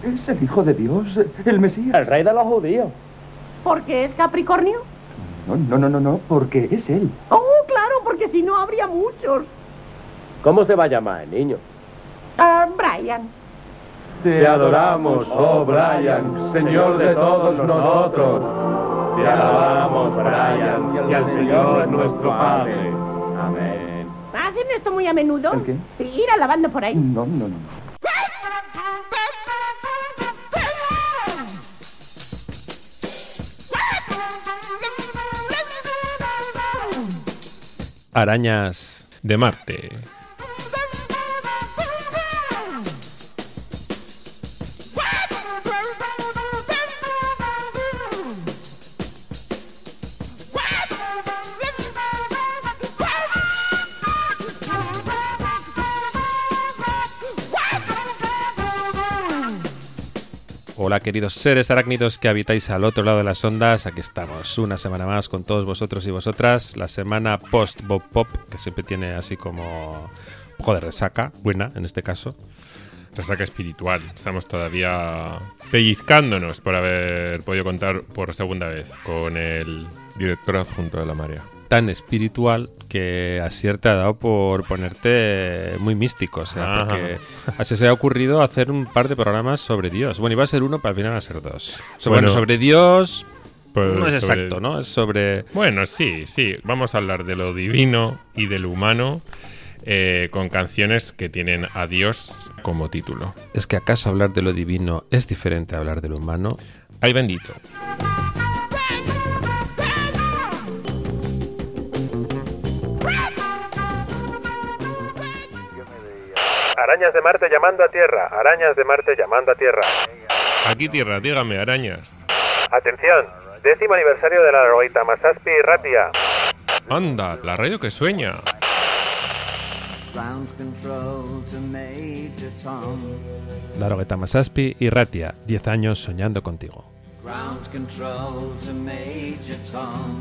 Es el Hijo de Dios, el Mesías. El rey de los judíos. ¿Por qué es Capricornio? No, porque es él. Oh, claro, porque si no habría muchos. ¿Cómo se va a llamar el niño? Brian. Te adoramos, oh Brian, Señor de todos nosotros. Te alabamos, Brian, y al Señor nuestro Padre. Amén. ¿Hacen esto muy a menudo? ¿El qué? Ir alabando por ahí. No. Arañas de Marte. Hola queridos seres arácnidos que habitáis al otro lado de las ondas, aquí estamos una semana más con todos vosotros y vosotras, la semana post-Bob Pop, que siempre tiene así como un poco de resaca, buena en este caso. Resaca espiritual, estamos todavía pellizcándonos por haber podido contar por segunda vez con el director adjunto de La Marea. Tan espiritual que Asier te ha dado por ponerte muy místico, o sea, porque así se ha ocurrido hacer un par de programas sobre Dios. Bueno, iba a ser uno, pero al final va a ser dos. Sobre Dios pues no es sobre... exacto, ¿no? Es sobre... Bueno, sí, vamos a hablar de lo divino y de lo humano con canciones que tienen a Dios como título. ¿Es que acaso hablar de lo divino es diferente a hablar de lo humano? ¡Ay, bendito! Arañas de Marte llamando a tierra. Arañas de Marte llamando a tierra. Aquí tierra, dígame, arañas. Atención, 10º aniversario de la Roita Masaspi y Ratia. Anda, la radio que sueña. Darogueta Masaspi y Ratia, 10 años soñando contigo. Ground control to Major Tom.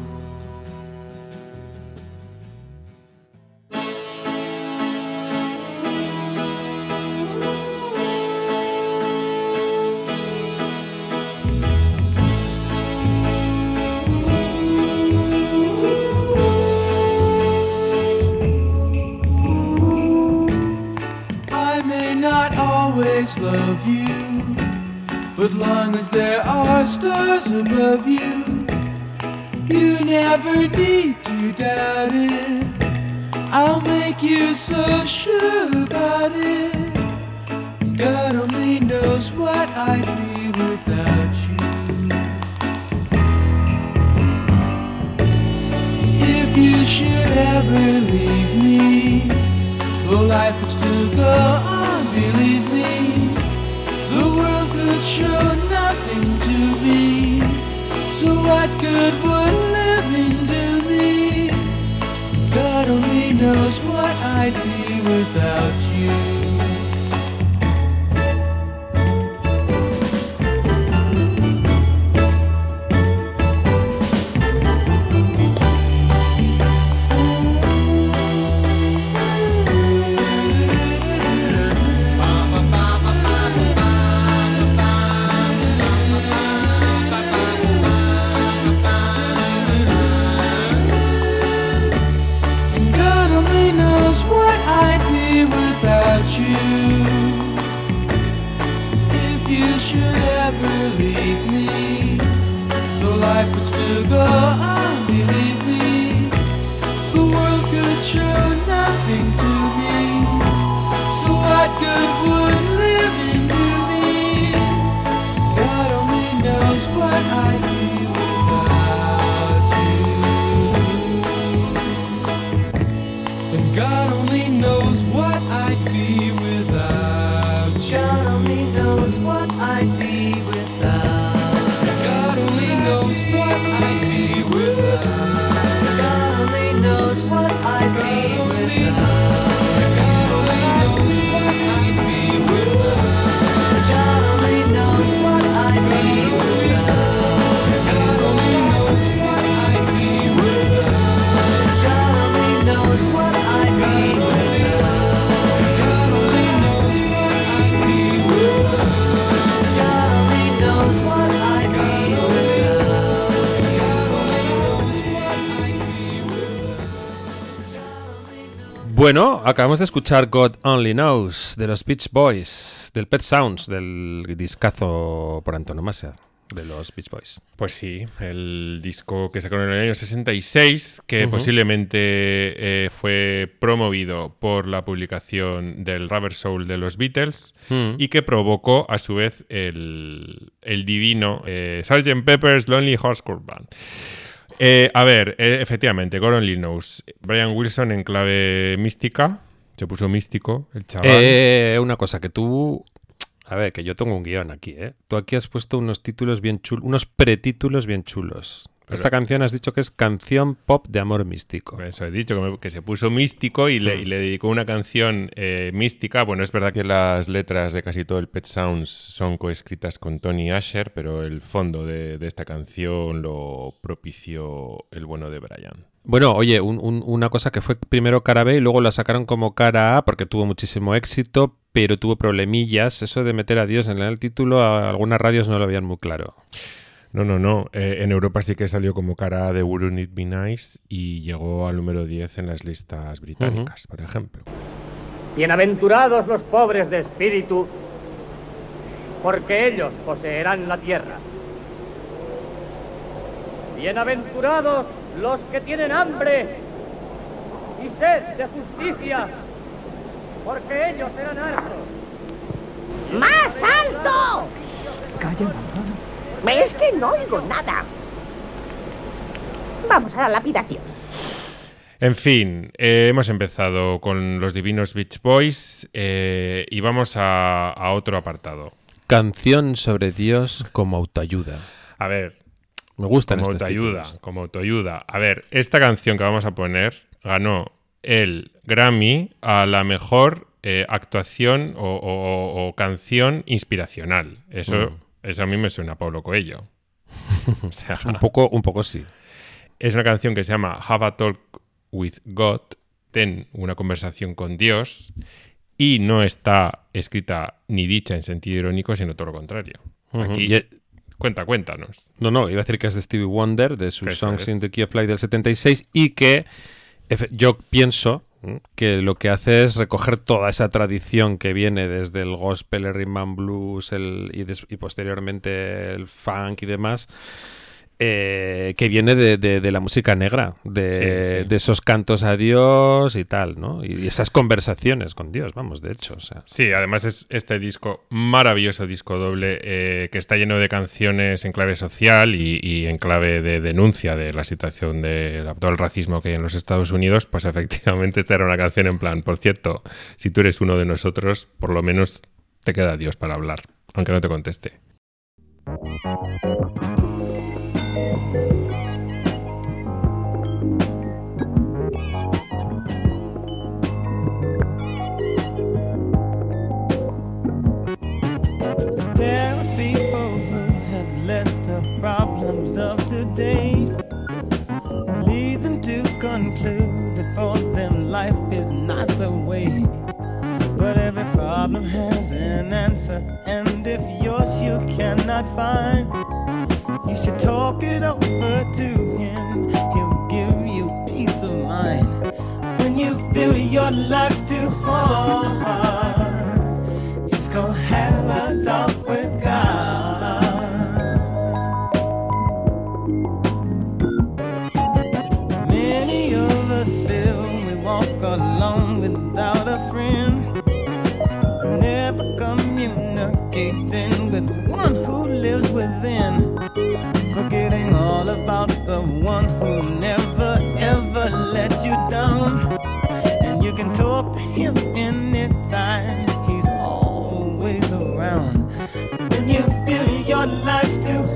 Love you, but long as there are stars above you, you never need to doubt it. I'll make you so sure about it. God only knows what I'd be without you. If you should ever leave me, well, life would still go on, believe me. The world could show nothing to me, so what good would living do me? God only knows what I'd be without you. What I'd be without Bueno, acabamos de escuchar God Only Knows de los Beach Boys, del Pet Sounds, del discazo por antonomasia de los Beach Boys. Pues sí, el disco que sacaron en el año 66, que posiblemente fue promovido por la publicación del Rubber Soul de los Beatles y que provocó a su vez el divino Sgt. Pepper's Lonely Hearts Club Band. Efectivamente, God Only Knows. Brian Wilson en clave mística. Se puso místico el chaval. Una cosa que tú... A ver, que yo tengo un guión aquí, ¿eh? Tú aquí has puesto unos títulos bien chulos, unos pretítulos bien chulos. Pero esta canción has dicho que es canción pop de amor místico. Eso he dicho, que se puso místico y le dedicó una canción mística. Bueno, es verdad que las letras de casi todo el Pet Sounds son coescritas con Tony Asher, pero el fondo de esta canción lo propició el bueno de Brian. Bueno, oye, una cosa que fue primero cara B y luego la sacaron como cara A porque tuvo muchísimo éxito, pero tuvo problemillas. Eso de meter a Dios en el título, a algunas radios no lo veían muy claro. No. En Europa sí que salió como cara A de Wouldn't It Be Nice y llegó al número 10 en las listas británicas, por ejemplo. Bienaventurados los pobres de espíritu, porque ellos poseerán la tierra. Bienaventurados los que tienen hambre y sed de justicia, porque ellos serán hartos. ¡Más alto! Calla. Es que no oigo nada. Vamos a la lapidación. En fin, hemos empezado con los divinos Beach Boys y vamos a otro apartado. Canción sobre Dios como autoayuda. A ver, me gustan como estos autoayuda, títulos. como autoayuda. A ver, esta canción que vamos a poner ganó el Grammy a la mejor actuación o canción inspiracional. Eso a mí me suena a Paulo Coelho. O sea, un poco sí. Es una canción que se llama Have a Talk with God, ten una conversación con Dios, y no está escrita ni dicha en sentido irónico, sino todo lo contrario. Aquí, cuéntanos. No, iba a decir que es de Stevie Wonder, de sus Songs in the Key of Life del 76, y que yo pienso que lo que hace es recoger toda esa tradición que viene desde el gospel, el rhythm and blues y posteriormente el funk y demás, que viene de la música negra, de esos cantos a Dios y tal, ¿no? Y esas conversaciones con Dios, vamos, de hecho. O sea. Sí, además es este disco, maravilloso disco doble, que está lleno de canciones en clave social y en clave de denuncia de la situación de todo el racismo que hay en los Estados Unidos. Pues efectivamente esta era una canción en plan, por cierto, si tú eres uno de nosotros, por lo menos te queda Dios para hablar, aunque no te conteste. There are people who have let the problems of today lead them to conclude that for them life is not the way. But every problem has an answer, and if yours you cannot find, you should talk it over to him. He'll give you peace of mind. When you feel your life's too hard, just go have a talk with God. Many of us feel we walk alone without a friend, never communicating with the one who lives within, forgetting all about the one who never ever let you down. And you can talk to him anytime, he's always around. When you feel your life's too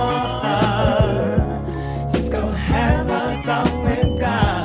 hard, just go have a talk with God.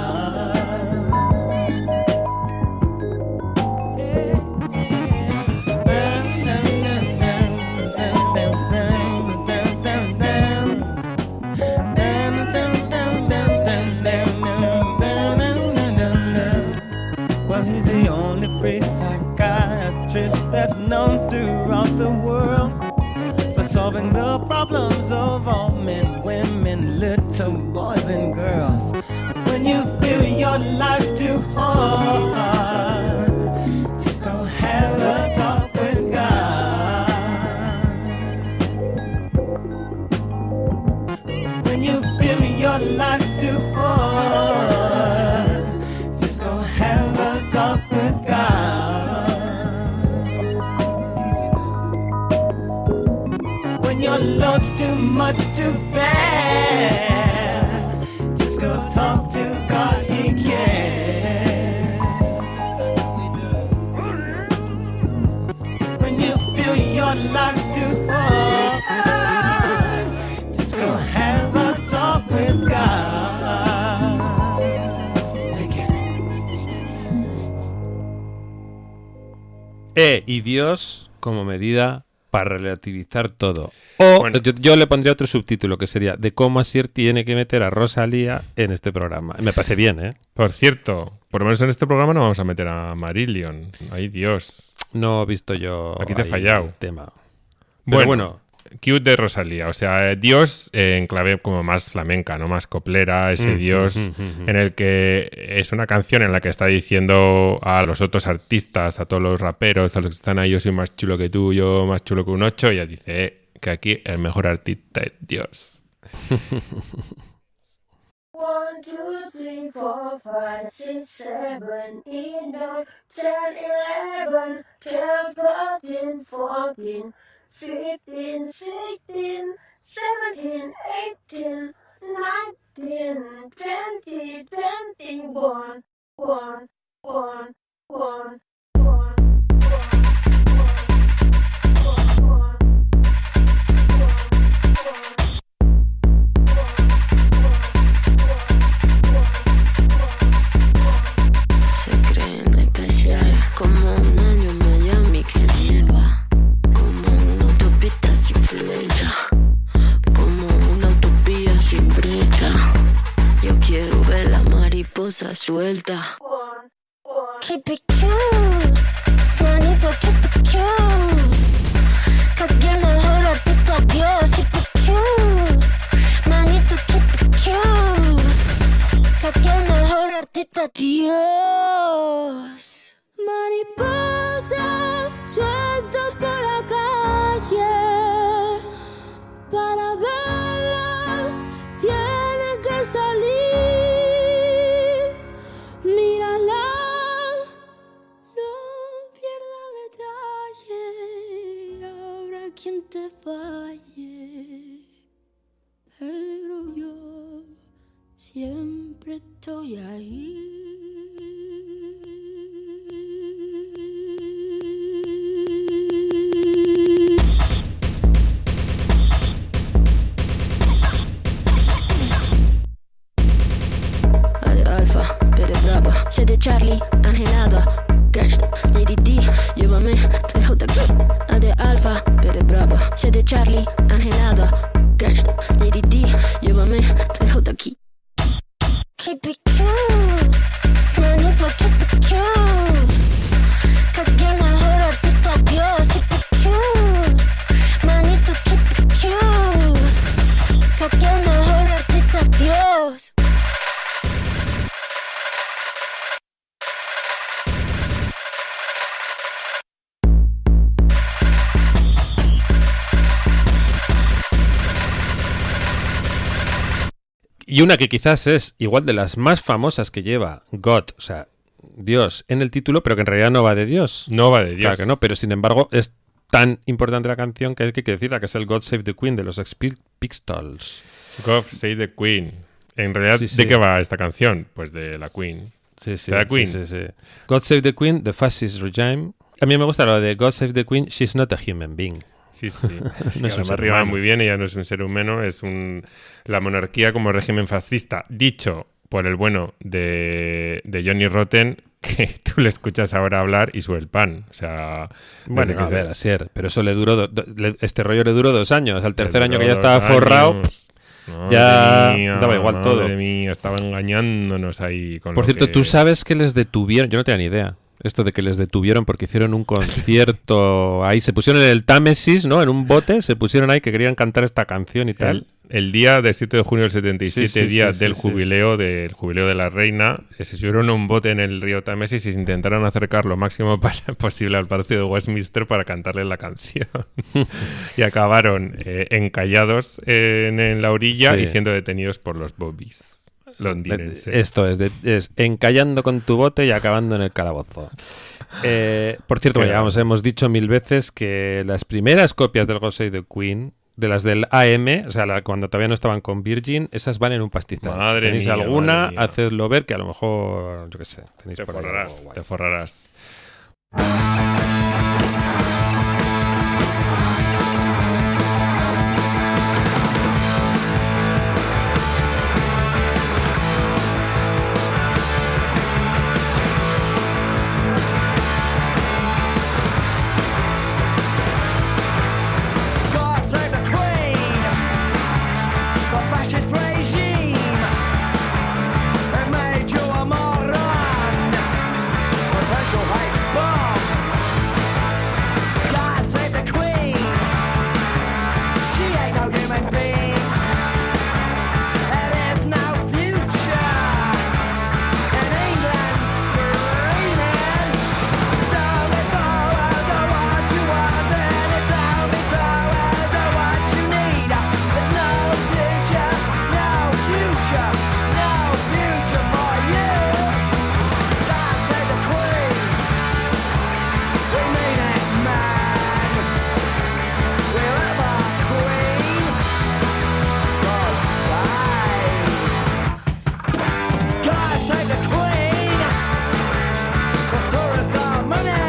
Psychiatrist that's known throughout the world for solving the problems of all men, women, little boys and girls. When you feel your life's too hard, just go have a talk with God. When you feel your life's too hard, just go have a talk with God. When your load's too much to bear, just go talk to God, He cares. When you feel your life's too hard, just go have a talk with God. Thank you. Y Dios como medida para relativizar todo. O Bueno. yo le pondría otro subtítulo que sería de cómo Asier tiene que meter a Rosalía en este programa. Me parece bien, ¿eh? Por cierto, por lo menos en este programa no vamos a meter a Marillion. Ay, Dios. No he visto yo Aquí te he ahí fallado. el tema. Pero bueno, Cute de Rosalía, o sea, Dios en clave como más flamenca, ¿no? Más coplera, ese Dios en el que es una canción en la que está diciendo a los otros artistas, a todos los raperos, a los que están ahí, yo soy más chulo que tú, yo más chulo que un 8, y ella dice que aquí el mejor artista es Dios. 1, 2, 3, 4, 5, 6, 7, 8, 9, 10, 11, 12, 13, 14, 15, 16, 17, 18, 19, 20, 21, 1, 1, 1, 1. Se creen especial, como un año en Miami que nieva, como una autopista sin flecha, como una utopía sin brecha. Yo quiero ver la mariposa suelta. Keep it cute, manito, keep it cute. Que aquí el mejor artista es Dios. Keep it cute, manito, keep it cute. Que aquí el mejor artista es Dios. Mariposas sueltas por la calle, para verla tienen que salir. Mírala, no pierda detalle, habrá quien te falle, pero yo siempre estoy ahí. A de Alfa, B de Brava, C de Charlie, Angelada, Crash, JDD, llévame lejos de aquí. A de Alfa, B de Brava, C de Charlie, Angelada, Crash, JDD, llévame lejos de aquí. Keep it cute, manito, keep it cute. Que aquí el mejor artista es Dios. Keep it cute, manito, keep it cute. Que aquí el mejor artista es Dios. y una que quizás es igual de las más famosas que lleva God, o sea, Dios en el título, pero que en realidad no va de Dios. No va de Dios. Claro que no, pero sin embargo es tan importante la canción que hay que decirla, que es el God Save the Queen de los Sex Pistols. God Save the Queen. En realidad, Sí, sí. ¿de qué va esta canción? Pues de la Queen. Sí, sí, ¿De la Queen? sí, sí, sí. God Save the Queen, The Fascist Regime. A mí me gusta lo de God Save the Queen, She's not a human being. Sí, sí. No es un me ser arriba humano. muy bien, ella no es un ser humano, es la monarquía como régimen fascista, dicho por el bueno de Johnny Rotten, que tú le escuchas ahora hablar y sube el pan. O sea, Bueno, desde a ver, Asier, pero eso le duró, este rollo le duró 2 años. Al tercer año que ya duró estaba 2 forrado, años. ya Madre mía, daba igual todo. Madre mía, estaba engañándonos ahí con Por lo cierto, que... tú sabes que les detuvieron, yo no tenía ni idea, esto de que les detuvieron porque hicieron un concierto ahí, se pusieron en el Támesis, ¿no? En un bote, se pusieron ahí que querían cantar esta canción y tal. El día del 7 de junio del 77, Sí, día sí, del sí. jubileo de la reina, se subieron a un bote en el río Támesis y se intentaron acercar lo máximo posible al Palacio de Westminster para cantarle la canción. Y acabaron encallados en la orilla Sí. y siendo detenidos por los bobbies londinenses. Esto es encallando con tu bote y acabando en el calabozo. Por cierto, Qué ya hemos dicho 1000 veces que las primeras copias del God Save the Queen, de las del AM, o sea, cuando todavía no estaban con Virgin, esas valen un pastizal. Madre Si tenéis mía, alguna, madre mía. hacedlo ver, que a lo mejor, yo qué sé, tenéis Te por ahí forrarás, algo guay. te forrarás. God save the Queen, the fascist regime. It made you a moron, potential hate bomb. God save the Queen, she ain't no human being. There is no future in England's dreaming. Tell me so, I don't want you wanted. Tell me so, I don't what you need. There's no future, no future, no future for you. God save the Queen, we mean it, man. We love our Queen, God saves. God save the Queen, 'cause tourists are money.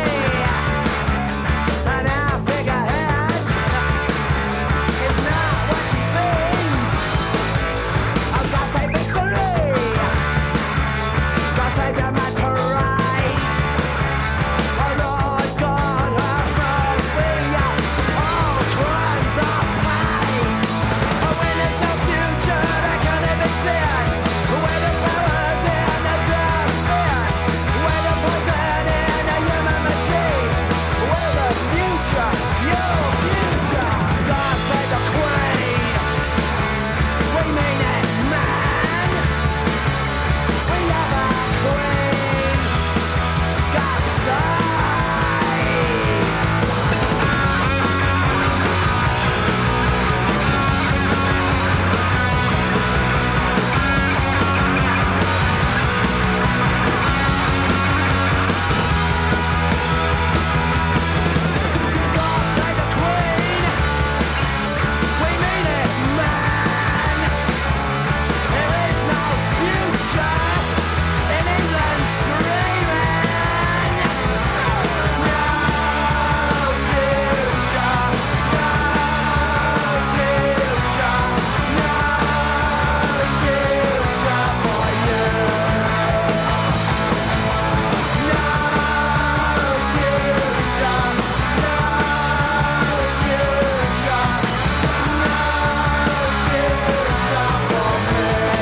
And our figurehead is not what she seems. Oh, God save history, God save your mad parade. Oh Lord God have mercy, all crimes are paid. Oh, when there's no future, they can never see it. Where the power's in the just fear, where the poison in a human machine, where the future, your future. God save the Queen, we mean it, man. We love our Queen, God saves. God save the Queen, we mean it, man. There is no future in England's dreaming. No future, no future, no future for you. No future, no future, no future for me.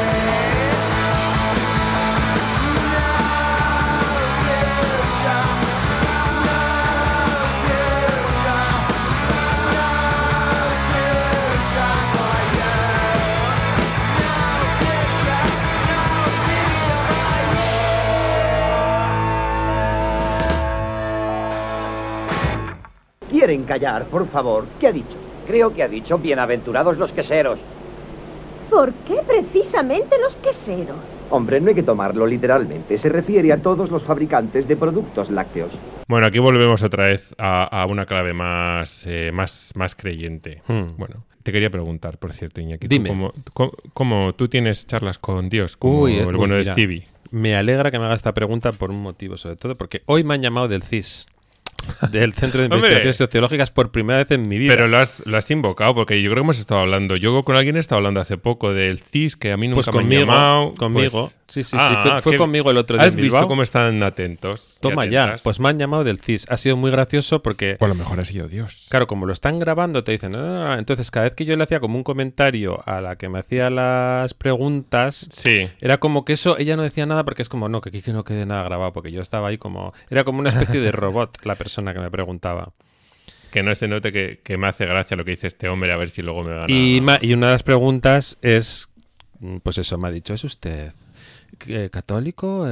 ¿Quieren callar, por favor? ¿Qué ha dicho? Creo que ha dicho bienaventurados los queseros. ¿Por qué precisamente los queseros? Hombre, no hay que tomarlo literalmente. Se refiere a todos los fabricantes de productos lácteos. Bueno, aquí volvemos otra vez a una clave más creyente. Bueno, te quería preguntar, por cierto, Iñaki. Dime. ¿Cómo tú tienes charlas con Dios, como el bueno de mira, Stevie? Me alegra que me haga esta pregunta por un motivo, sobre todo porque hoy me han llamado del CIS. Del Centro de Investigaciones Sociológicas por primera vez en mi vida. Pero lo has invocado, porque yo creo que hemos estado hablando. Yo con alguien he estado hablando hace poco del CIS, que a mí nunca me han llamado. Conmigo. Pues, sí. Fue conmigo el otro día. ¿Has visto cómo están atentos? Toma ya. Pues me han llamado del CIS. Ha sido muy gracioso porque... O a lo mejor ha sido Dios. Claro, como lo están grabando, te dicen... Entonces, cada vez que yo le hacía como un comentario a la que me hacía las preguntas, sí, era como que eso, ella no decía nada porque es como, no, que aquí que no quede nada grabado, porque yo estaba ahí como... Era como una especie de robot la persona que me preguntaba. que no se note que me hace gracia lo que dice este hombre, a ver si luego me van a... Y una de las preguntas es, pues eso, me ha dicho, ¿es usted católico,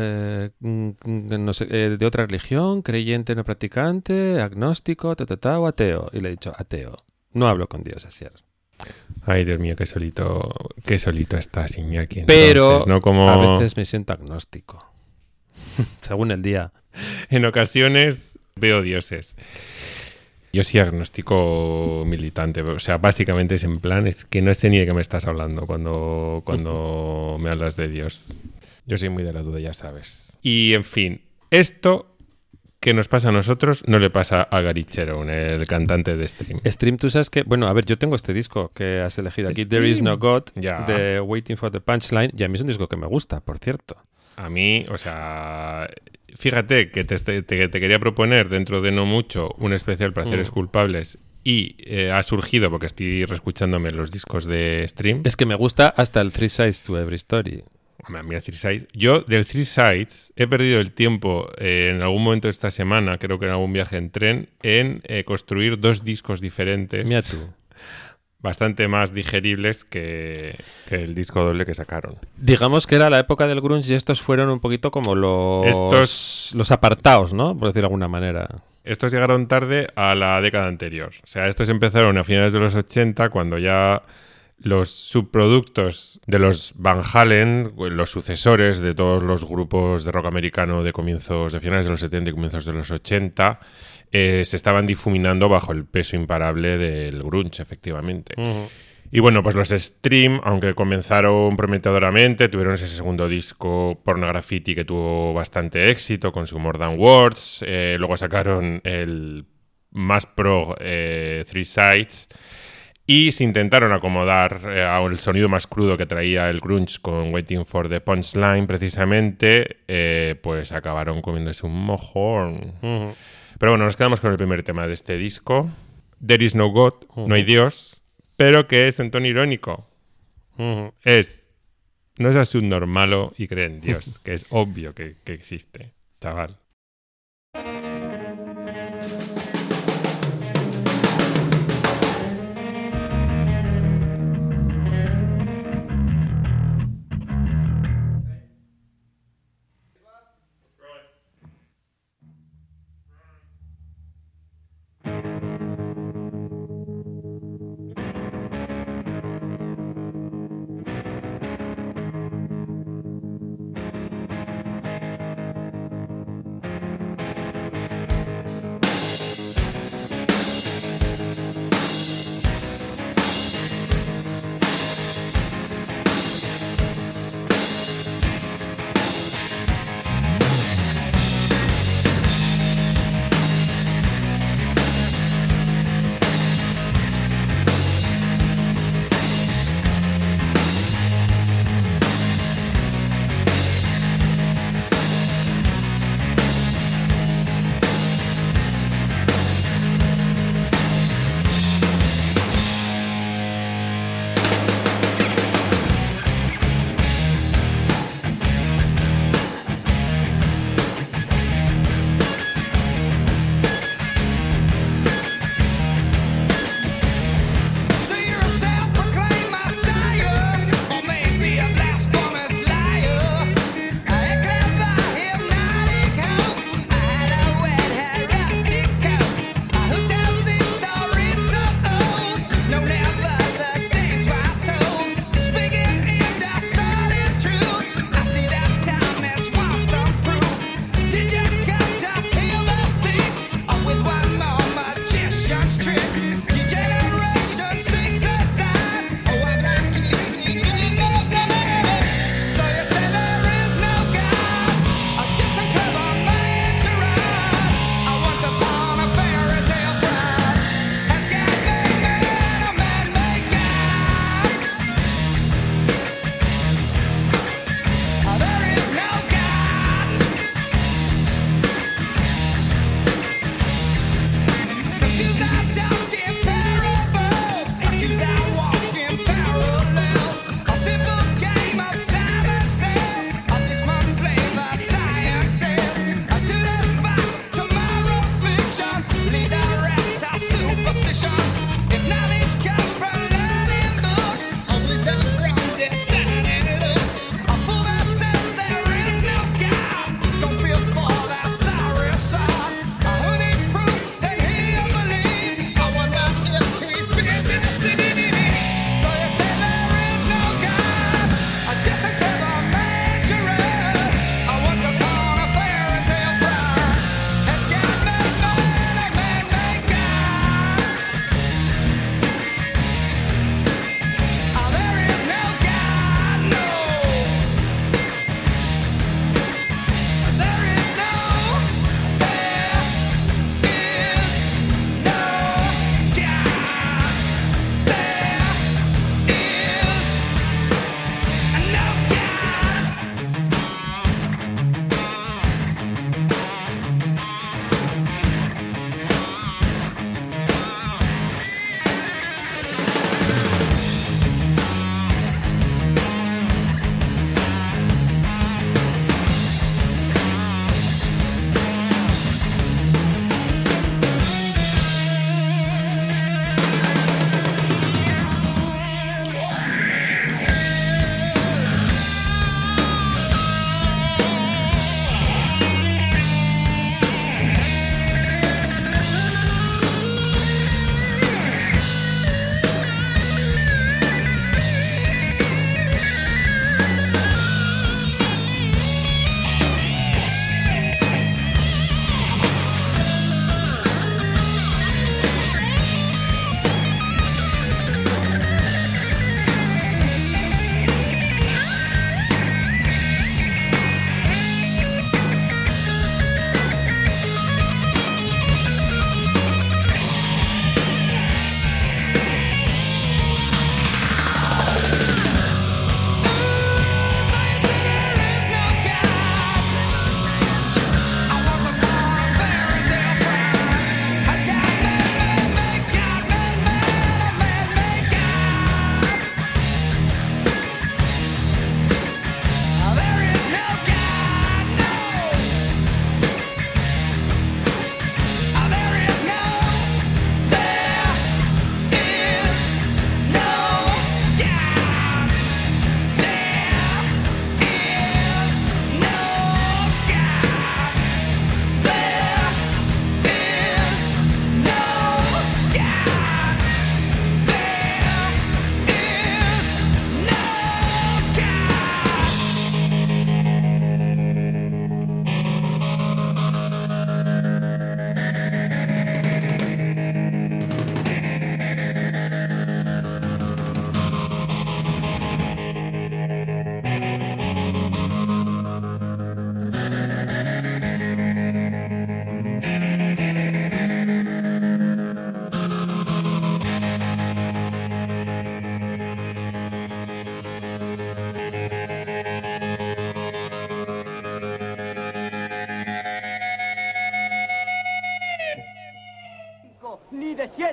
no sé, de otra religión, creyente no practicante, agnóstico, o ateo? Y le he dicho, ateo. No hablo con Dios, Asier. Ay, Dios mío, qué solito estás, Iñaki. Pero entonces, ¿no? Como... a veces me siento agnóstico. Según el día. En ocasiones veo dioses. Yo soy agnóstico militante, o sea, básicamente es en plan, es que no sé ni de qué me estás hablando cuando me hablas de Dios. Yo soy muy de la duda, ya sabes. Y, en fin, esto que nos pasa a nosotros no le pasa a Gary Cherone, el cantante de Stream. Stream, tú sabes que... Bueno, a ver, yo tengo este disco que has elegido aquí, There Is No God, de Waiting for the Punchline, y a mí es un disco que me gusta, por cierto. A mí, o sea... Fíjate que te quería proponer dentro de no mucho un especial Placeres Culpables y ha surgido porque estoy reescuchándome los discos de Stream. Es que me gusta hasta el Three Sides to Every Story. Mira, Three Sides. Yo del Three Sides he perdido el tiempo en algún momento de esta semana, creo que en algún viaje en tren, en construir 2 discos diferentes. Mira tú. Bastante más digeribles que el disco doble que sacaron. Digamos que era la época del grunge y estos fueron un poquito como los apartados, ¿no? Por decirlo de alguna manera. Estos llegaron tarde a la década anterior. O sea, estos empezaron a finales de los 80, cuando ya los subproductos de los Van Halen, los sucesores de todos los grupos de rock americano de finales de los 70 y comienzos de los 80, se estaban difuminando bajo el peso imparable del grunge, efectivamente. Uh-huh. Y bueno, pues los Stream, aunque comenzaron prometedoramente, tuvieron ese segundo disco, Porno Graffiti, que tuvo bastante éxito con su More Than Words. Luego sacaron el más pro Three Sides y se intentaron acomodar al sonido más crudo que traía el grunge con Waiting for the Punchline, precisamente, pues acabaron comiéndose un mojón. Uh-huh. Pero bueno, nos quedamos con el primer tema de este disco. There is no God, no hay Dios, pero que es en tono irónico. No seas subnormalo y cree en Dios, que es obvio que existe, chaval.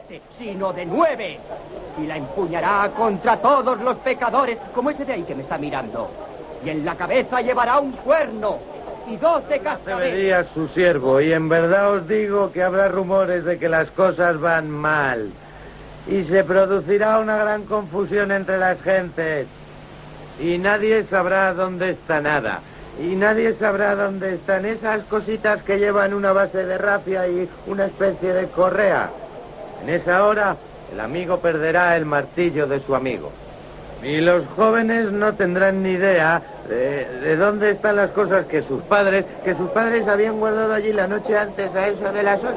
7, sino de 9. Y la empuñará contra todos los pecadores, como ese de ahí que me está mirando. Y en la cabeza llevará un cuerno y 12 cascabeles. Sería su siervo, y en verdad os digo que habrá rumores de que las cosas van mal. Y se producirá una gran confusión entre las gentes. Y nadie sabrá dónde está nada. Y nadie sabrá dónde están esas cositas que llevan una base de rafia y una especie de correa. En esa hora, el amigo perderá el martillo de su amigo. Y los jóvenes no tendrán ni idea de dónde están las cosas que sus padres habían guardado allí la noche antes a eso de las 8.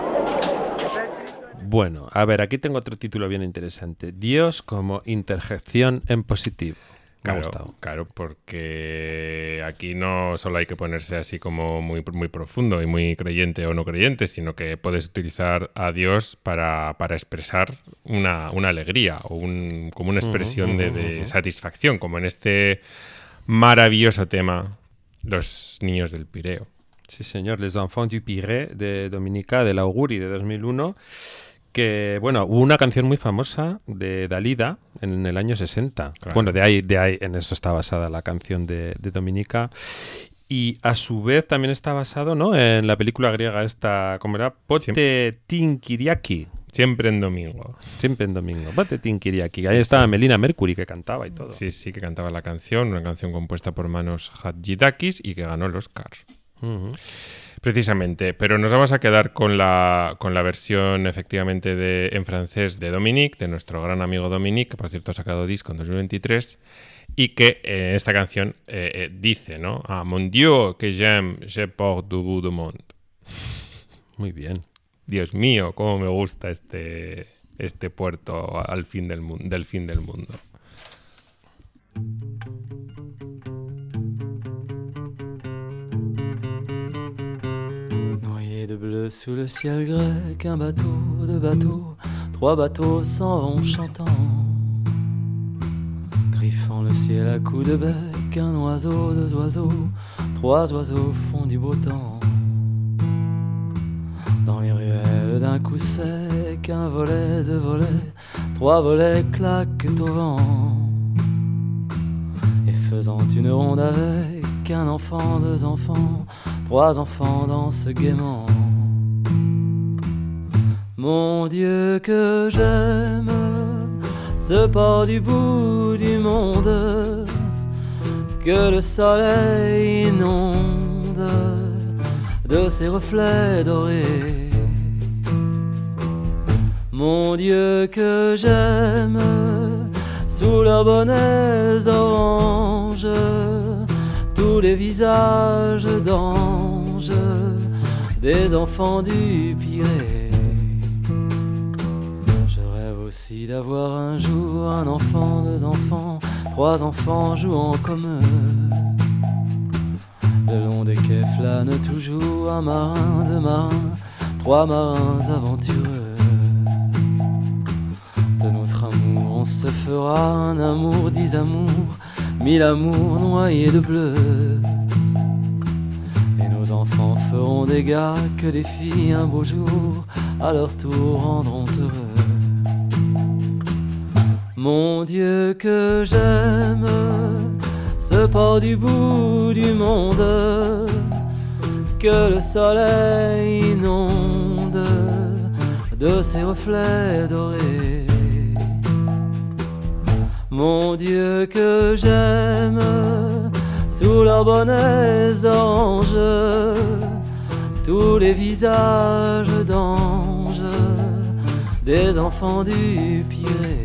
Bueno, a ver, aquí tengo otro título bien interesante. Dios como interjección en positivo. Me ha gustado. Claro, porque aquí no solo hay que ponerse así como muy, muy profundo y muy creyente o no creyente, sino que puedes utilizar a Dios para expresar una alegría o como una expresión de satisfacción, como en este maravilloso tema, Los niños del Pireo. Sí, señor, Les Enfants du Pirée, de Dominica, del Auguri, de 2001. Que, bueno, hubo una canción muy famosa de Dalida en el año 60. Claro. Bueno, de ahí, en eso está basada la canción de Dominica. Y a su vez también está basado, ¿no?, en la película griega esta, ¿cómo era? Pote Tinkiriaki. Siempre en domingo. Siempre en domingo. Pote Tinkiriaki. Sí, ahí estaba Melina Mercury, que cantaba y todo. Sí, que cantaba la canción, una canción compuesta por Manos Hadjidakis y que ganó el Oscar. Precisamente, pero nos vamos a quedar con la versión efectivamente en francés de Dominique, de nuestro gran amigo Dominique, que por cierto ha sacado disco en 2023, y que en esta canción dice, ¿no? Ah, mon Dieu, que j'aime, je porte du bout du monde. Muy bien. Dios mío, cómo me gusta este puerto al fin del mundo. De bleu sous le ciel grec, un bateau, deux bateaux, trois bateaux s'en vont chantant, griffant le ciel à coups de bec, un oiseau, deux oiseaux, trois oiseaux font du beau temps. Dans les ruelles d'un coup sec, un volet, deux volets, trois volets claquent au vent, et faisant une ronde avec un enfant, deux enfants, trois enfants dansent gaiement. Mon Dieu que j'aime ce port du bout du monde que le soleil inonde de ses reflets dorés. Mon Dieu que j'aime sous leurs bonnets oranges tous les visages d'anges des enfants du Pirée. Je rêve aussi d'avoir un jour un enfant, deux enfants, trois enfants jouant comme eux. Le long des quais flâne toujours un marin, deux marins, trois marins aventureux. De notre amour on se fera un amour, 10 amours, 1000 amours noyés de bleu. Et nos enfants feront des gars que des filles un beau jour à leur tour rendront heureux. Mon Dieu que j'aime ce port du bout du monde que le soleil inonde de ses reflets dorés. Mon Dieu que j'aime sous leurs bonnets oranges tous les visages d'anges des enfants du Pirée.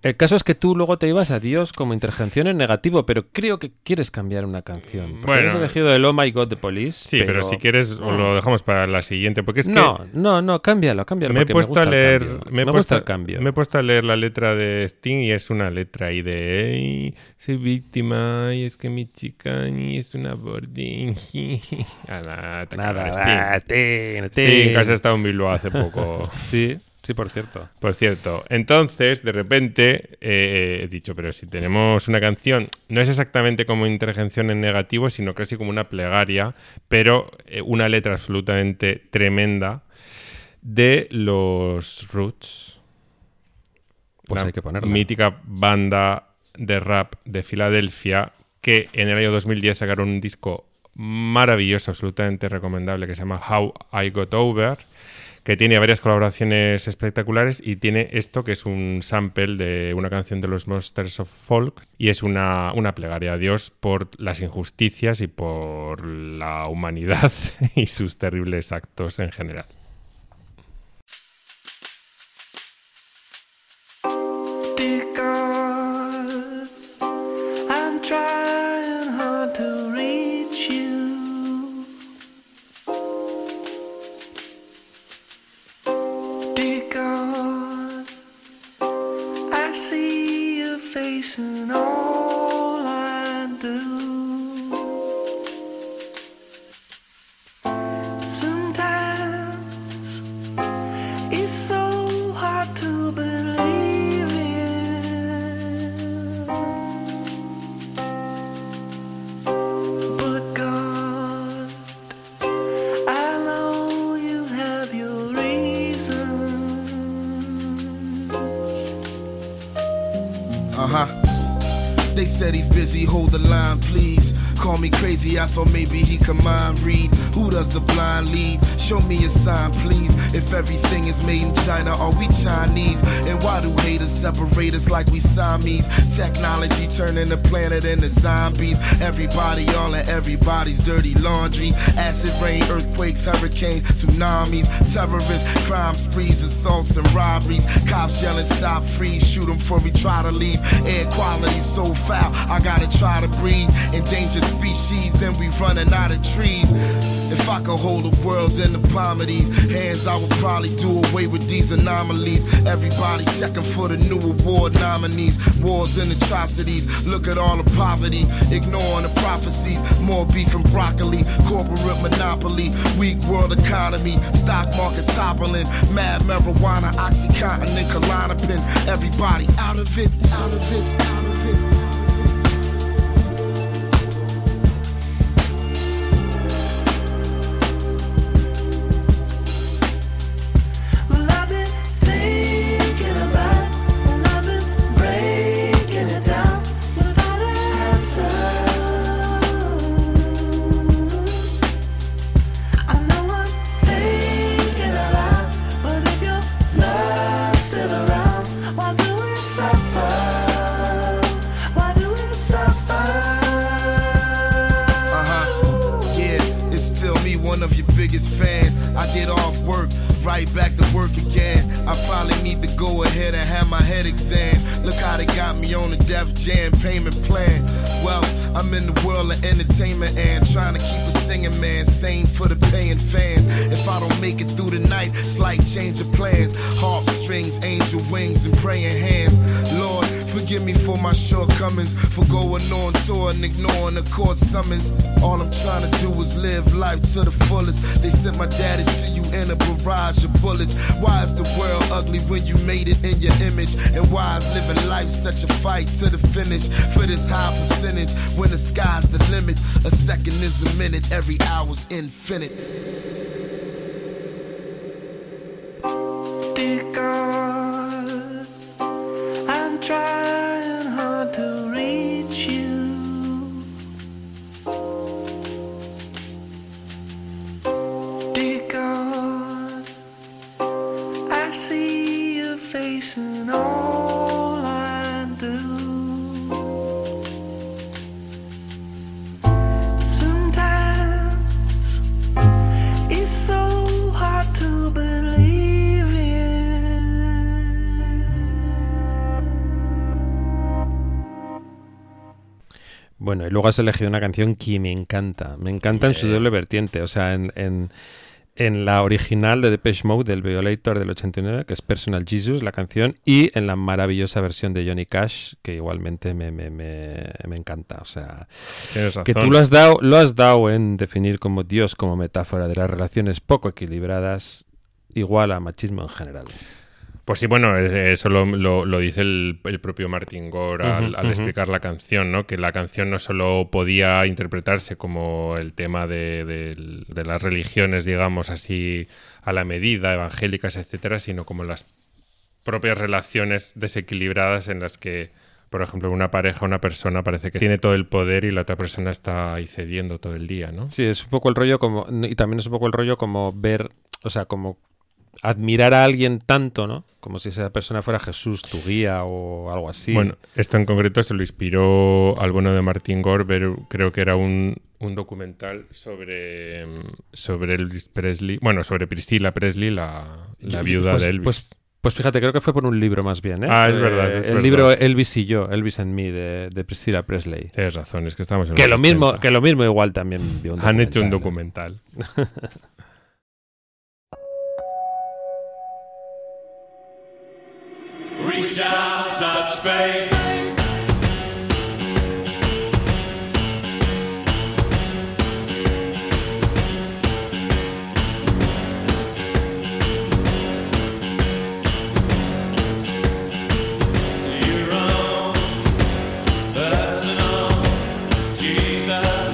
El caso es que tú luego te ibas a Dios como intervención en negativo, pero creo que quieres cambiar una canción. Porque Bueno. has elegido el Oh My God de Police. Sí, pero si quieres lo dejamos para la siguiente, porque es que... No, cámbialo. Me he puesto a leer... Me gusta el cambio. Me he puesto a leer la letra de Sting y es una letra ahí de... "Ey, soy víctima y es que mi chica ni es una boarding". Nada, Sting, que has estado en Bilbao hace poco. Sí, por cierto. Por cierto, entonces, de repente, he dicho, pero si tenemos una canción, no es exactamente como intervención en negativo, sino casi como una plegaria, pero una letra absolutamente tremenda de los Roots. Pues la hay que ponerla. Mítica banda de rap de Filadelfia, que en el año 2010 sacaron un disco maravilloso, absolutamente recomendable, que se llama How I Got Over, que tiene varias colaboraciones espectaculares y tiene esto que es un sample de una canción de los Monsters of Folk y es una plegaria a Dios por las injusticias y por la humanidad y sus terribles actos en general. Dear God, I'm trying hard to reach you. Dear God, I see your face in all I do. Sometimes it's so hard to believe in, but God, I know you have your reasons. They said he's busy, hold the line, please. Call me crazy, I thought maybe he could mind read. Who does the blind lead? Show me a sign, please. If everything is made in China, are we Chinese? And why do haters separate us like we Siamese? Technology turning the planet into zombies. Everybody all in everybody's dirty laundry. Acid rain, earthquakes, hurricanes, tsunamis. Terrorists, crime sprees, assaults and robberies. Cops yelling stop, freeze, shoot them before we try to leave. Air quality so foul, I gotta try to breathe. Endangered species and we running out of trees. If I could hold the world in the palm of these hands, I would probably do away with these anomalies. Everybody checking for the new award nominees. Wars and atrocities, look at all the poverty. Ignoring the prophecies, more beef and broccoli. Corporate monopoly, weak world economy. Stock market toppling, mad marijuana, Oxycontin and Klonopin. Everybody out of it, out of it, out of it. Fan. I get off work, right back to work again. I probably need to go ahead and have my head exam. Look how they got me on the Def Jam payment plan. Well, I'm in the world of entertainment and trying to keep a singing man sane for the paying fans. If I don't make it through the night, slight change of plans. Harp strings, angel wings, and praying hands. Lord, forgive me for my shortcomings, for going on tour and ignoring the court summons. All I'm trying to do is live life to the fullest. They sent my daddy to you in a barrage of bullets. Why is the world ugly when you made it in your image? And why is living life such a fight to the finish? For this high percentage, when the sky's the limit. A second is a minute, every hour's infinite. Dear God, I'm trying hard to reach you. Dear God, I see your face in all I do. Sometimes it's so hard to believe in, Bueno, y luego has elegido una canción que me encanta en su doble vertiente, o sea, en la original de Depeche Mode, del Violator del 89, que es Personal Jesus, la canción, y en la maravillosa versión de Johnny Cash, que igualmente me encanta. O sea, tienes razón. Que tú lo has dado en definir como Dios como metáfora de las relaciones poco equilibradas, igual a machismo en general. Pues sí, bueno, eso lo dice el propio Martin Gore al explicar la canción, ¿no? Que la canción no solo podía interpretarse como el tema de las religiones, digamos así, a la medida, evangélicas, etcétera, sino como las propias relaciones desequilibradas en las que, por ejemplo, una pareja, una persona parece que tiene todo el poder y la otra persona está ahí cediendo todo el día, ¿no? Sí, es un poco el rollo como... Y también es un poco el rollo como ver... O sea, como... admirar a alguien tanto, ¿no? Como si esa persona fuera Jesús, tu guía o algo así. Bueno, esto en concreto se lo inspiró al bueno de Martin Gore, creo que era un documental sobre Elvis Presley, bueno, sobre Priscilla Presley, la viuda de Elvis. Pues fíjate, creo que fue por un libro más bien, ¿eh? Ah, es verdad. El libro Elvis y yo, Elvis and Me, de Priscilla Presley. Tienes razón, es que estamos en que lo mismo igual también vio un documental. Han hecho un documental. Reach out, touch faith. Your own personal Jesus.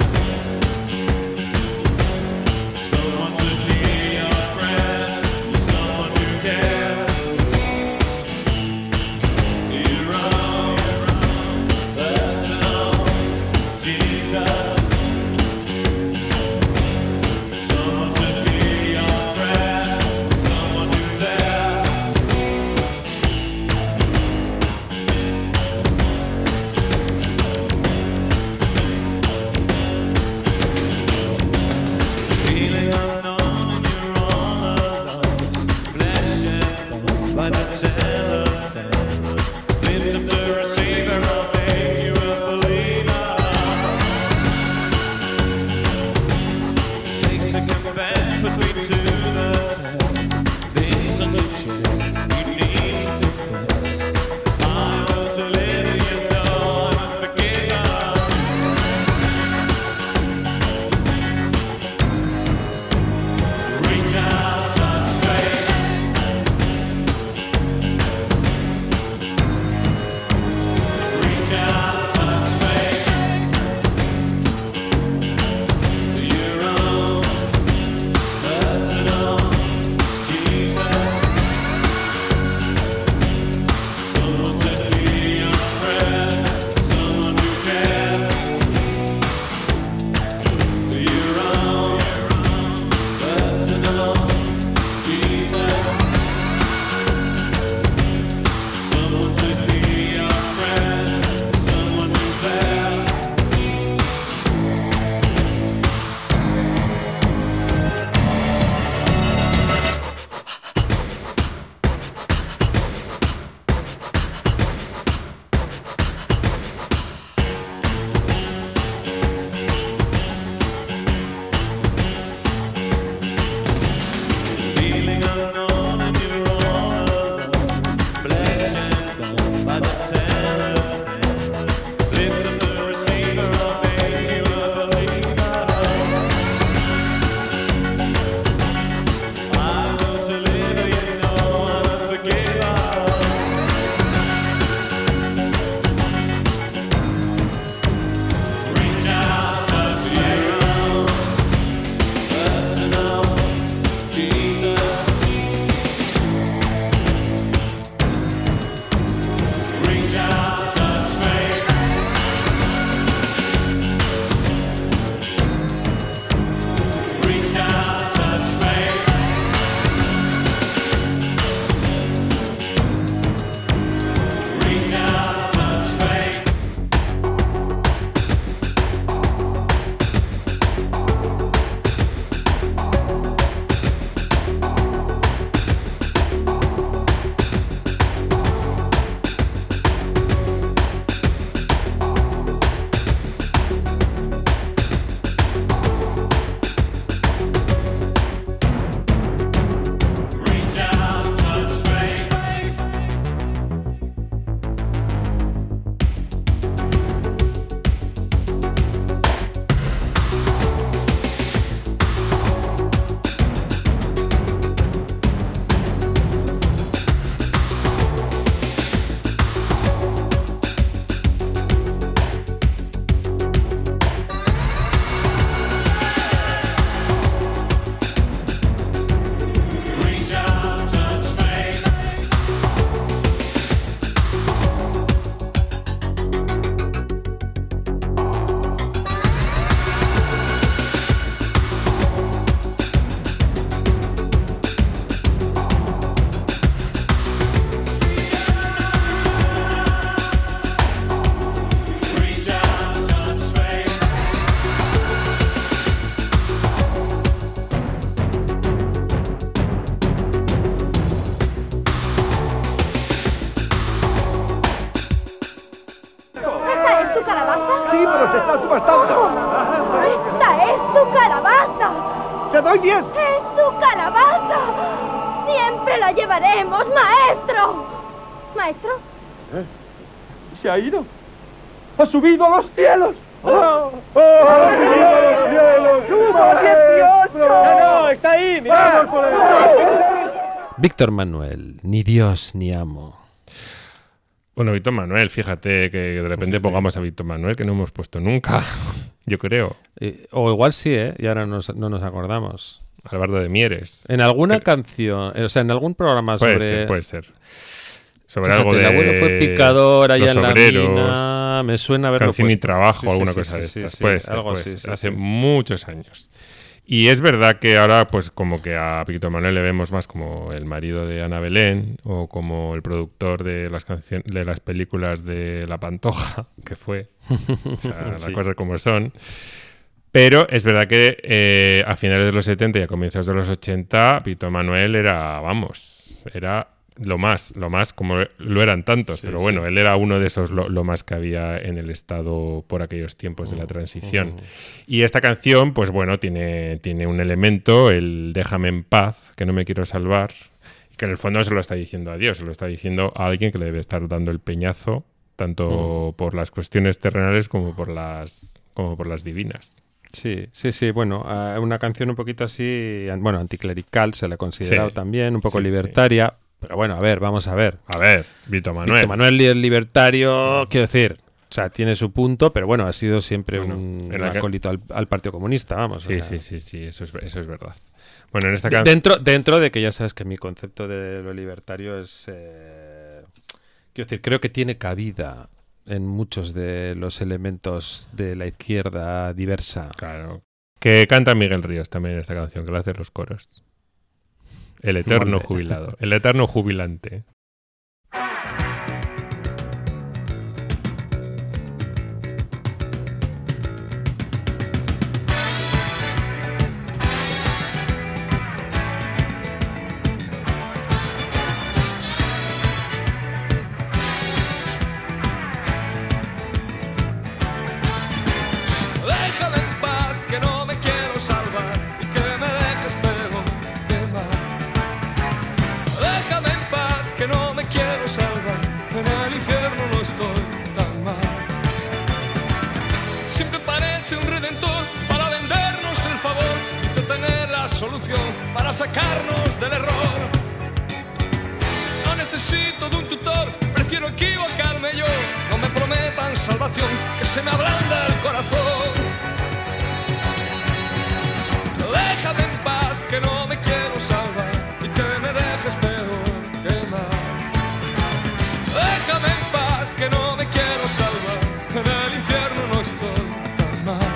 Someone to hear your prayers. Someone who cares. ¡Estoy bien! ¡Es su calabaza! ¡Siempre la llevaremos, maestro! ¿Maestro? Se ha ido. ¡Ha subido a los cielos! ¡Oh! ¡Ha subido a los cielos! ¡Subo 18! No, está ahí, mirad. Víctor Manuel, ni Dios ni amo. Bueno, Víctor Manuel, fíjate que de repente pongamos a Víctor Manuel, que no hemos puesto nunca, yo creo. O igual sí, y ahora no nos acordamos. Albardo de Mieres. En alguna canción, o sea, en algún programa sobre... Puede ser. Sobre Fíjate, algo de... el abuelo fue picador allá los en la obreros, mina. Me suena haberlo Canción y puesto. Trabajo, Sí, alguna sí, cosa sí, de sí, estas. sí, Puede ser, algo puede así, ser. sí, Hace sí. muchos años. Y es verdad que ahora, pues como que a Víctor Manuel le vemos más como el marido de Ana Belén o como el productor de las películas de La Pantoja, que fue. O sea, las cosas como son. Pero es verdad que a finales de los 70 y a comienzos de los 80, Víctor Manuel era lo más como lo eran tantos, pero bueno, él era uno de esos lo más que había en el Estado por aquellos tiempos de la transición. Y esta canción, pues bueno, tiene un elemento, el déjame en paz, que no me quiero salvar, que en el fondo se lo está diciendo a Dios, se lo está diciendo a alguien que le debe estar dando el peñazo, tanto por las cuestiones terrenales como por las divinas. Sí, bueno, una canción un poquito así, bueno, anticlerical se la ha considerado también, un poco libertaria. Pero bueno, vamos a ver. Víctor Manuel. Víctor Manuel, líder libertario, quiero decir, o sea, tiene su punto, pero bueno, ha sido siempre un acólito al Partido Comunista, vamos. Sí, eso es verdad. Bueno, en esta canción... Dentro de que ya sabes que mi concepto de lo libertario es... quiero decir, creo que tiene cabida en muchos de los elementos de la izquierda diversa. Claro. Que canta Miguel Ríos también en esta canción, que le hace los coros. El eterno jubilado, el eterno jubilante. Déjame en paz, que no me quiero salvar y que me dejes peor que mal. Déjame en paz, que no me quiero salvar, en el infierno no estoy tan mal. Siempre parece un redentor para vendernos el favor, dice tener la solución para sacarnos del error. No necesito de un tutor, prefiero equivocarme yo. No me prometan salvación, que se me ablanda el corazón. Déjame en paz, que no me quiero salvar y que me dejes peor que mal. Déjame en paz, que no me quiero salvar, en el infierno no estoy tan mal.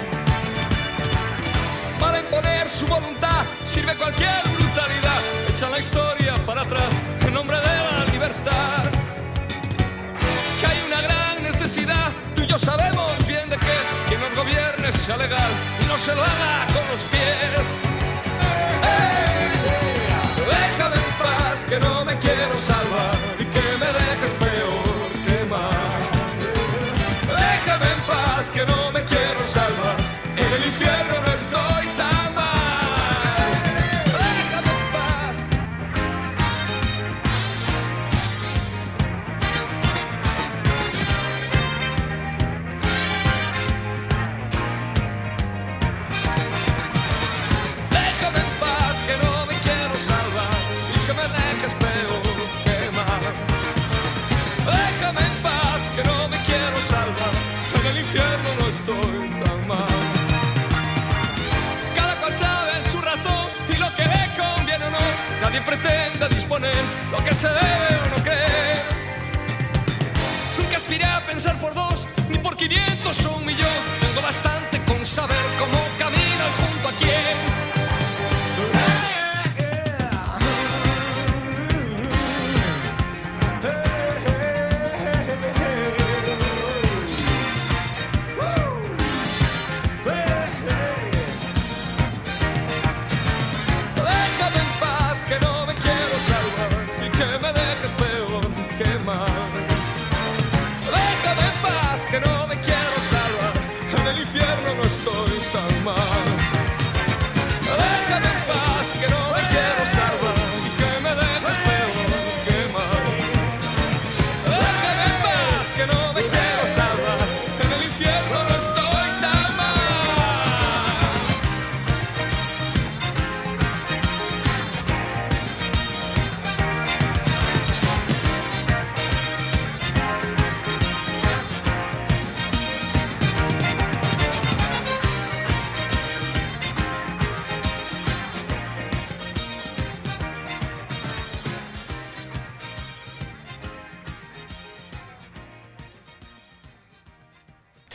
Para imponer su voluntad sirve cualquier brutalidad, echa la historia para atrás en nombre de la libertad. Que hay una gran necesidad, tú y yo sabemos bien de que nos gobierne sea legal y no se lo haga con los pies. Déjame en paz, que no me quiero salvar y que me dejes peor que mal. Déjame en paz, que no me quiero salvar, en el infierno no estoy tan mal. Déjame en paz. Déjame en paz, que no me quiero salvar y que me dejes peor que mal. Déjame en paz, que no me quiero salvar, en el infierno no estoy tan mal. Cada cual sabe su razón y lo que le conviene o no. Nadie pretende disponer lo que se debe o no creer. Nunca aspiré a pensar por 2, ni por 500 o 1 millón. Tengo bastante con saber cómo camina y junto a quién. Déjame en paz, que no me quiero salvar y que me dejes peor que mal. Déjame en paz, que no me quiero salvar, en el infierno no estoy tan mal.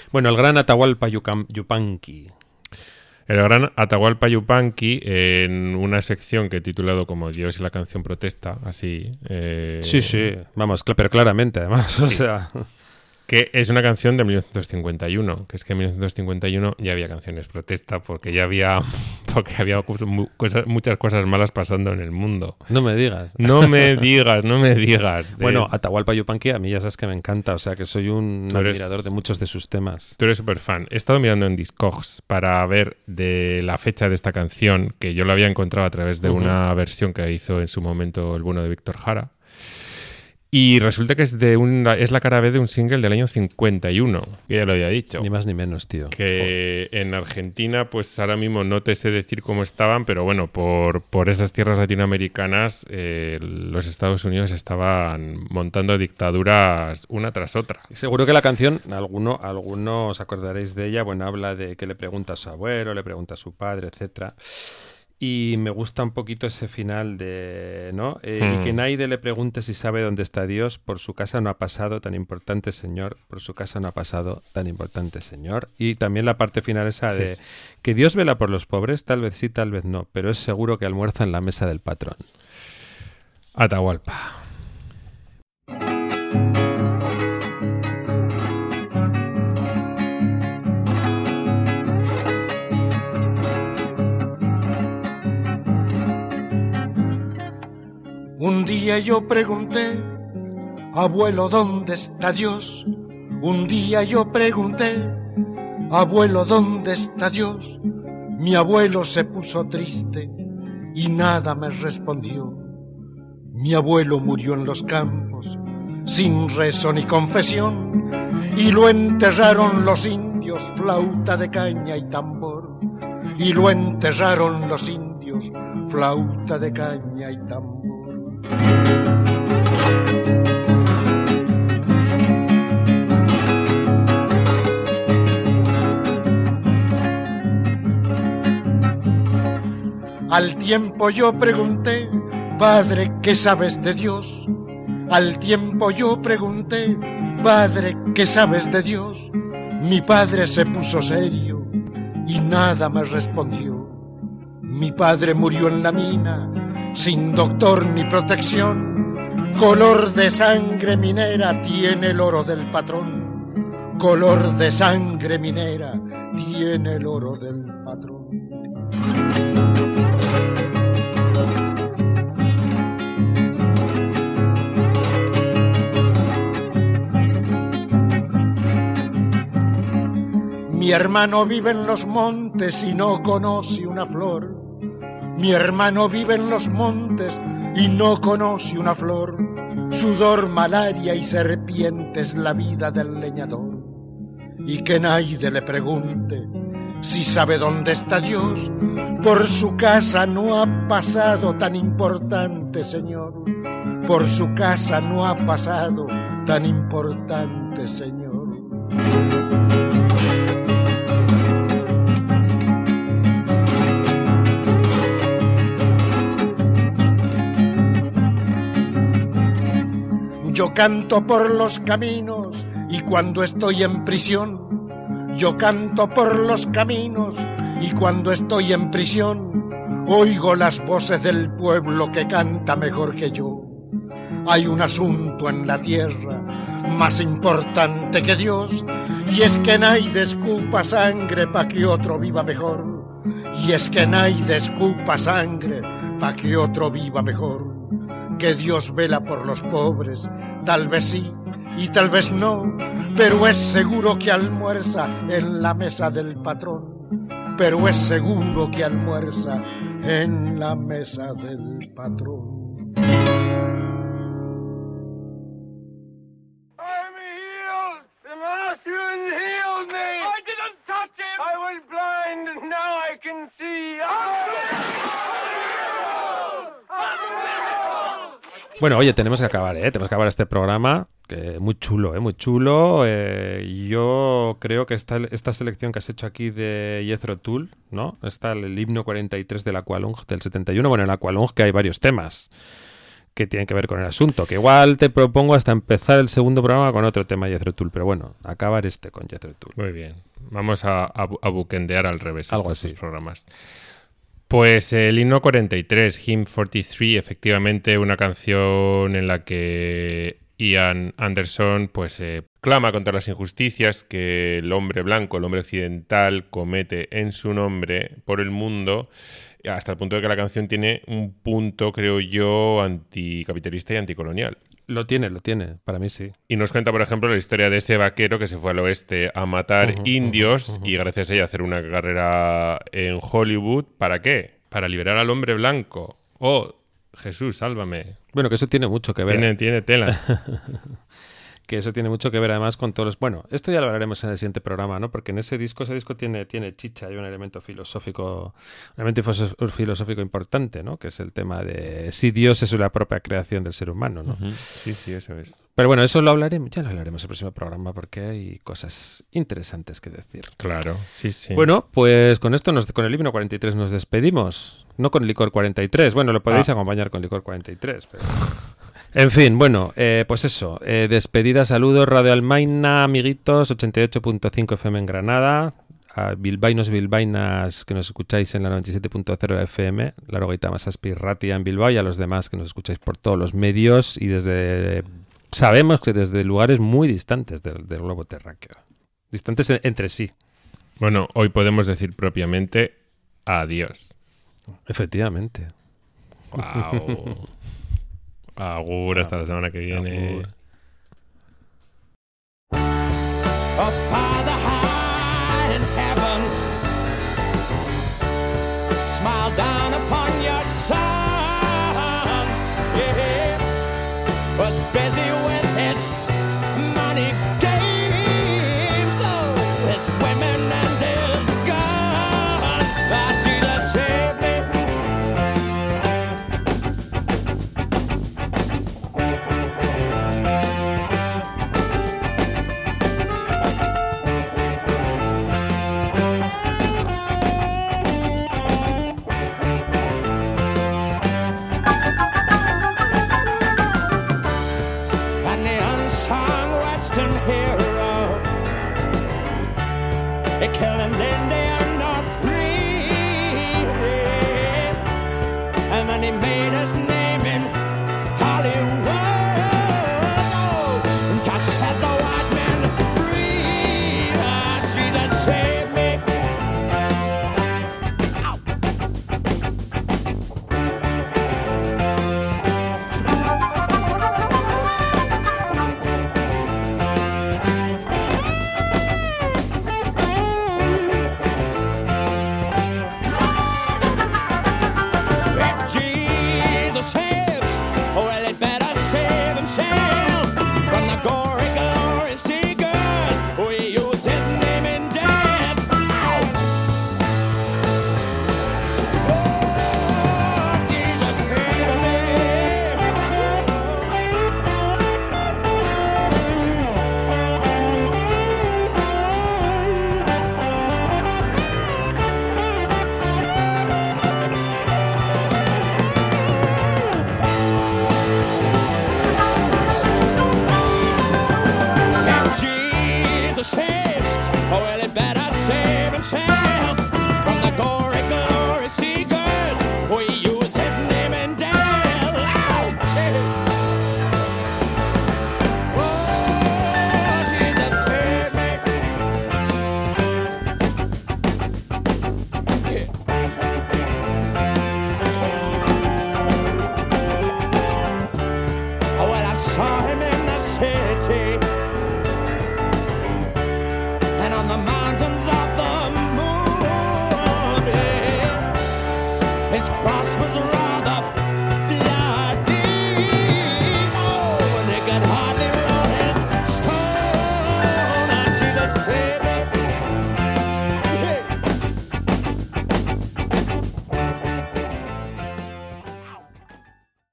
Bueno, el gran Atahualpa Yupanqui. El gran Atahualpa Yupanqui, en una sección que he titulado como Dios y la canción protesta, así... Sí, vamos, pero claramente, además, sí. O sea... Que es una canción de 1951, que es que en 1951 ya había canciones protesta porque muchas cosas malas pasando en el mundo. No me digas. No me digas. Bueno, Atahualpa Yupanqui a mí ya sabes que me encanta, o sea que soy un admirador de muchos de sus temas. Tú eres súper fan. He estado mirando en Discogs para ver de la fecha de esta canción, que yo la había encontrado a través de una versión que hizo en su momento el bueno de Víctor Jara. Y resulta que es la cara B de un single del año 51, que ya lo había dicho. Ni más ni menos, tío. Que en Argentina, pues ahora mismo no te sé decir cómo estaban, pero bueno, por esas tierras latinoamericanas, los Estados Unidos estaban montando dictaduras una tras otra. Seguro que la canción, alguno os acordaréis de ella, bueno, habla de que le pregunta a su abuelo, le pregunta a su padre, etcétera. Y me gusta un poquito ese final de, ¿no? Y que nadie le pregunte si sabe dónde está Dios, por su casa no ha pasado tan importante señor, por su casa no ha pasado tan importante señor. Y también la parte final esa de que Dios vela por los pobres, tal vez sí, tal vez no, pero es seguro que almuerza en la mesa del patrón. Atahualpa. Un día yo pregunté, abuelo, ¿dónde está Dios? Un día yo pregunté, abuelo, ¿dónde está Dios? Mi abuelo se puso triste y nada me respondió. Mi abuelo murió en los campos, sin rezo ni confesión, y lo enterraron los indios, flauta de caña y tambor. Y lo enterraron los indios, flauta de caña y tambor. Al tiempo yo pregunté, padre, ¿qué sabes de Dios? Al tiempo yo pregunté, padre, ¿qué sabes de Dios? Mi padre se puso serio y nada me respondió. Mi padre murió en la mina, sin doctor ni protección. Color de sangre minera tiene el oro del patrón. Color de sangre minera tiene el oro del patrón. Mi hermano vive en los montes y no conoce una flor. Mi hermano vive en los montes y no conoce una flor. Sudor, malaria y serpientes la vida del leñador. Y que nadie le pregunte si sabe dónde está Dios. Por su casa no ha pasado tan importante señor. Por su casa no ha pasado tan importante señor. Yo canto por los caminos y cuando estoy en prisión, yo canto por los caminos y cuando estoy en prisión, oigo las voces del pueblo que canta mejor que yo. Hay un asunto en la tierra más importante que Dios, y es que nadie escupa sangre pa' que otro viva mejor. Y es que nadie escupa sangre pa' que otro viva mejor. Que Dios vela por los pobres, tal vez sí y tal vez no, pero es seguro que almuerza en la mesa del patrón. Pero es seguro que almuerza en la mesa del patrón. I'm healed! The master has healed me! I didn't touch him! I was blind and now I can see! Bueno, oye, tenemos que acabar, tenemos que acabar este programa, que muy chulo, muy chulo. Yo creo que esta selección que has hecho aquí de Jethro Tull, ¿no? Está el himno 43 del Aqualung del 71. Bueno, en el Aqualung que hay varios temas. que tienen que ver con el asunto, que igual te propongo hasta empezar el segundo programa con otro tema de Jethro Tull, pero bueno, acabar con Jethro Tull. Muy bien, vamos a buquendear al revés algo estos así. programas. Pues el himno 43, Hymn 43, efectivamente una canción en la que Ian Anderson pues clama contra las injusticias que el hombre blanco, el hombre occidental comete en su nombre por el mundo, hasta el punto de que la canción tiene un punto, creo yo, anticapitalista y anticolonial. Lo tiene, para mí sí. Y nos cuenta, por ejemplo, la historia de ese vaquero que se fue al oeste a matar indios y gracias a ella hacer una carrera en Hollywood. ¿Para qué? Para liberar al hombre blanco. ¡Oh, Jesús, sálvame! Bueno, que eso tiene mucho que ver. Tiene tela. Que eso tiene mucho que ver además con todos los... Bueno, esto ya lo hablaremos en el siguiente programa, ¿no? Porque en ese disco tiene chicha y un elemento filosófico importante, ¿no? Que es el tema de si Dios es la propia creación del ser humano, ¿no? Sí, eso es. Pero bueno, eso ya lo hablaremos en el próximo programa porque hay cosas interesantes que decir. Claro, sí. Bueno, pues con esto, con el himno 43 nos despedimos. No con Licor 43. Bueno, lo podéis acompañar con Licor 43, pero... En fin, bueno, pues eso, despedida, saludos, Radio Almaina, amiguitos, 88.5 FM en Granada, a bilbainos, bilbainas que nos escucháis en la 97.0 FM, la Rogaita Masaspi Ratia en Bilbao, y a los demás que nos escucháis por todos los medios y sabemos que desde lugares muy distantes del globo terráqueo, distantes entre sí. Bueno, hoy podemos decir propiamente adiós. Efectivamente. Wow. Agur, hasta la semana que viene. A father